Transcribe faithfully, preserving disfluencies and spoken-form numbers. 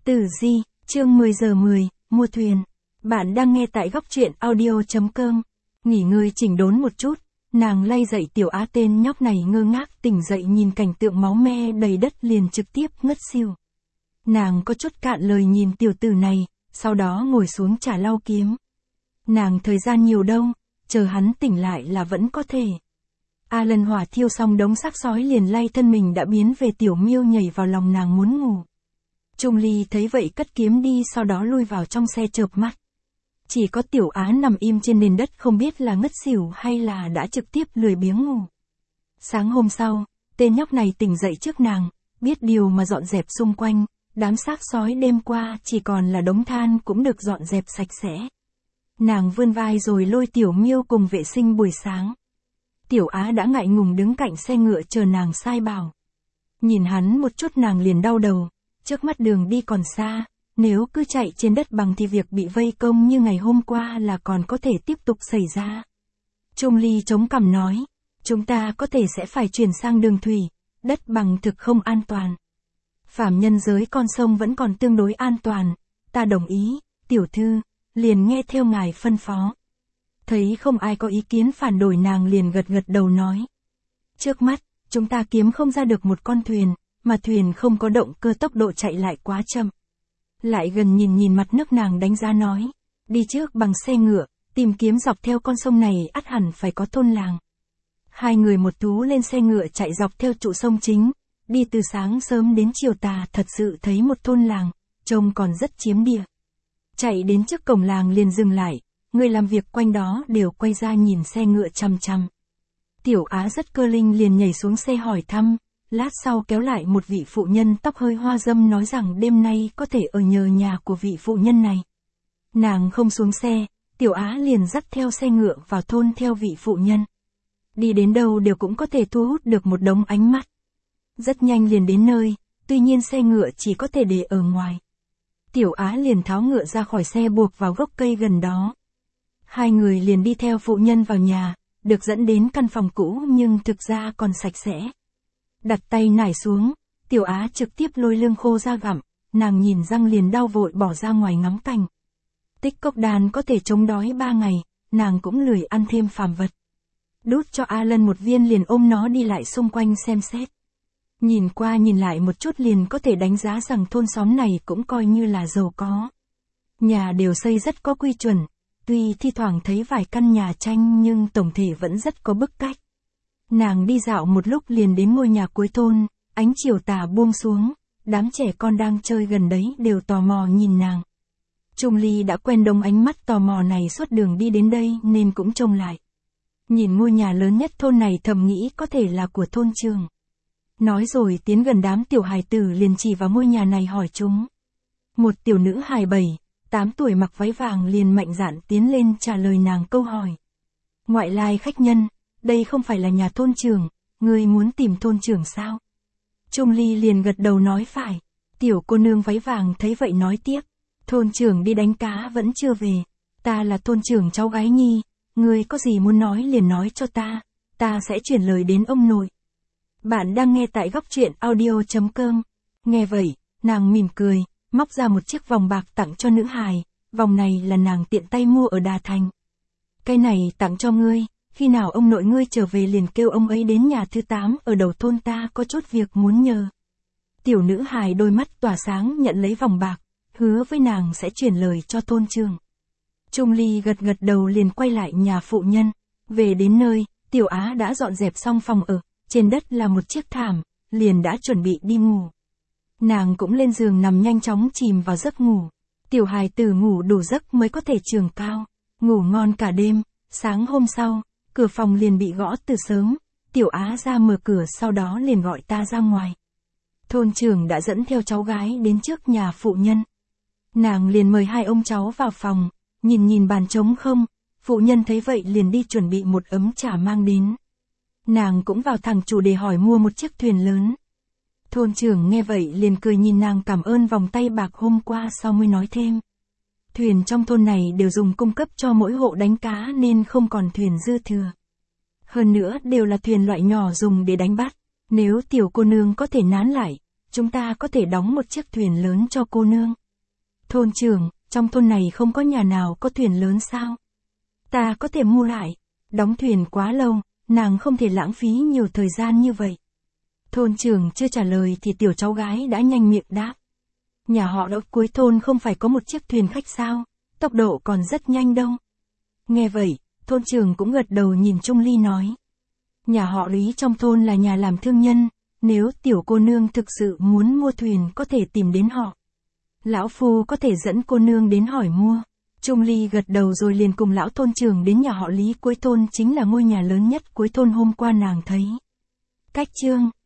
Tử Di, chương mười giờ mười, mua thuyền. Bạn đang nghe tại góc truyện audio chấm com. Nghỉ ngơi chỉnh đốn một chút, nàng lay dậy Tiểu Á, tên nhóc này ngơ ngác tỉnh dậy nhìn cảnh tượng máu me đầy đất liền trực tiếp ngất xỉu. Nàng có chút cạn lời nhìn tiểu tử này, sau đó ngồi xuống trả lau kiếm. Nàng thời gian nhiều đâu, chờ hắn tỉnh lại là vẫn có thể. A lần hỏa thiêu xong đống xác sói liền lay thân mình đã biến về Tiểu Miêu nhảy vào lòng nàng muốn ngủ. Trung Ly thấy vậy cất kiếm đi, sau đó lui vào trong xe chợp mắt. Chỉ có Tiểu Á nằm im trên nền đất, không biết là ngất xỉu hay là đã trực tiếp lười biếng ngủ. Sáng hôm sau, tên nhóc này tỉnh dậy trước nàng, biết điều mà dọn dẹp xung quanh, đám xác sói đêm qua chỉ còn là đống than cũng được dọn dẹp sạch sẽ. Nàng vươn vai rồi lôi Tiểu Miêu cùng vệ sinh buổi sáng. Tiểu Á đã ngại ngùng đứng cạnh xe ngựa chờ nàng sai bảo. Nhìn hắn một chút nàng liền đau đầu, trước mắt đường đi còn xa, nếu cứ chạy trên đất bằng thì việc bị vây công như ngày hôm qua là còn có thể tiếp tục xảy ra. Trung Ly chống cằm nói, chúng ta có thể sẽ phải chuyển sang đường thủy, đất bằng thực không an toàn. Phàm nhân giới con sông vẫn còn tương đối an toàn, ta đồng ý, tiểu thư, liền nghe theo ngài phân phó. Thấy không ai có ý kiến phản đối nàng liền gật gật đầu nói. Trước mắt, chúng ta kiếm không ra được một con thuyền, mà thuyền không có động cơ, tốc độ chạy lại quá chậm. Lại gần nhìn nhìn mặt nước nàng đánh giá nói, đi trước bằng xe ngựa, tìm kiếm dọc theo con sông này ắt hẳn phải có thôn làng. Hai người một thú lên xe ngựa chạy dọc theo trụ sông chính, đi từ sáng sớm đến chiều tà, thật sự thấy một thôn làng, trông còn rất chiếm địa. Chạy đến trước cổng làng liền dừng lại, người làm việc quanh đó đều quay ra nhìn xe ngựa chằm chằm. Tiểu Á rất cơ linh liền nhảy xuống xe hỏi thăm, lát sau kéo lại một vị phụ nhân tóc hơi hoa râm nói rằng đêm nay có thể ở nhờ nhà của vị phụ nhân này. Nàng không xuống xe, Tiểu Á liền dắt theo xe ngựa vào thôn theo vị phụ nhân. Đi đến đâu đều cũng có thể thu hút được một đống ánh mắt. Rất nhanh liền đến nơi, tuy nhiên xe ngựa chỉ có thể để ở ngoài. Tiểu Á liền tháo ngựa ra khỏi xe buộc vào gốc cây gần đó. Hai người liền đi theo phụ nhân vào nhà, được dẫn đến căn phòng cũ nhưng thực ra còn sạch sẽ. Đặt tay nải xuống, Tiểu Á trực tiếp lôi lương khô ra gặm, nàng nhìn răng liền đau vội bỏ ra ngoài ngắm cảnh. Tích cốc đan có thể chống đói ba ngày, nàng cũng lười ăn thêm phàm vật. Đút cho A Lân một viên liền ôm nó đi lại xung quanh xem xét. Nhìn qua nhìn lại một chút liền có thể đánh giá rằng thôn xóm này cũng coi như là giàu có. Nhà đều xây rất có quy chuẩn, tuy thi thoảng thấy vài căn nhà tranh nhưng tổng thể vẫn rất có bức cách. Nàng đi dạo một lúc liền đến ngôi nhà cuối thôn, ánh chiều tà buông xuống, đám trẻ con đang chơi gần đấy đều tò mò nhìn nàng. Trung Ly đã quen đông ánh mắt tò mò này suốt đường đi đến đây nên cũng trông lại. Nhìn ngôi nhà lớn nhất thôn này thầm nghĩ có thể là của thôn trường. Nói rồi tiến gần đám tiểu hài tử liền chỉ vào ngôi nhà này hỏi chúng. Một tiểu nữ hài bảy, tám tuổi mặc váy vàng liền mạnh dạn tiến lên trả lời nàng câu hỏi. Ngoại lai khách nhân, đây không phải là nhà thôn trưởng, ngươi muốn tìm thôn trưởng sao? Trung Ly liền gật đầu nói phải. Tiểu cô nương váy vàng thấy vậy nói tiếp. Thôn trưởng đi đánh cá vẫn chưa về. Ta là thôn trưởng cháu gái Nhi, ngươi có gì muốn nói liền nói cho ta, ta sẽ chuyển lời đến ông nội. Bạn đang nghe tại góc truyện audio chấm com. Nghe vậy, nàng mỉm cười, móc ra một chiếc vòng bạc tặng cho nữ hài, vòng này là nàng tiện tay mua ở Đà Thành. Cái này tặng cho ngươi, khi nào ông nội ngươi trở về liền kêu ông ấy đến nhà thứ tám ở đầu thôn, ta có chút việc muốn nhờ. Tiểu nữ hài đôi mắt tỏa sáng nhận lấy vòng bạc, hứa với nàng sẽ chuyển lời cho thôn trưởng. Trung Ly gật gật đầu liền quay lại nhà phụ nhân. Về đến nơi, Tiểu Á đã dọn dẹp xong phòng ở, trên đất là một chiếc thảm, liền đã chuẩn bị đi ngủ. Nàng cũng lên giường nằm nhanh chóng chìm vào giấc ngủ. Tiểu hài tử ngủ đủ giấc mới có thể trường cao, ngủ ngon cả đêm. Sáng hôm sau, cửa phòng liền bị gõ từ sớm, Tiểu Á ra mở cửa sau đó liền gọi ta ra ngoài. Thôn trưởng đã dẫn theo cháu gái đến trước nhà phụ nhân. Nàng liền mời hai ông cháu vào phòng, nhìn nhìn bàn trống không, phụ nhân thấy vậy liền đi chuẩn bị một ấm trà mang đến. Nàng cũng vào thẳng chủ đề hỏi mua một chiếc thuyền lớn. Thôn trưởng nghe vậy liền cười nhìn nàng cảm ơn vòng tay bạc hôm qua sau mới nói thêm. Thuyền trong thôn này đều dùng cung cấp cho mỗi hộ đánh cá nên không còn thuyền dư thừa. Hơn nữa đều là thuyền loại nhỏ dùng để đánh bắt, nếu tiểu cô nương có thể nán lại, chúng ta có thể đóng một chiếc thuyền lớn cho cô nương. Thôn trưởng, trong thôn này không có nhà nào có thuyền lớn sao? Ta có thể mua lại. Đóng thuyền quá lâu, nàng không thể lãng phí nhiều thời gian như vậy. Thôn trưởng chưa trả lời thì tiểu cháu gái đã nhanh miệng đáp. Nhà họ ở cuối thôn không phải có một chiếc thuyền khách sao? Tốc độ còn rất nhanh đâu. Nghe vậy, thôn trưởng cũng gật đầu nhìn Trung Ly nói. Nhà họ Lý trong thôn là nhà làm thương nhân, nếu tiểu cô nương thực sự muốn mua thuyền có thể tìm đến họ. Lão phu có thể dẫn cô nương đến hỏi mua. Trung Ly gật đầu rồi liền cùng lão thôn trưởng đến nhà họ Lý cuối thôn, chính là ngôi nhà lớn nhất cuối thôn hôm qua nàng thấy. Cách chương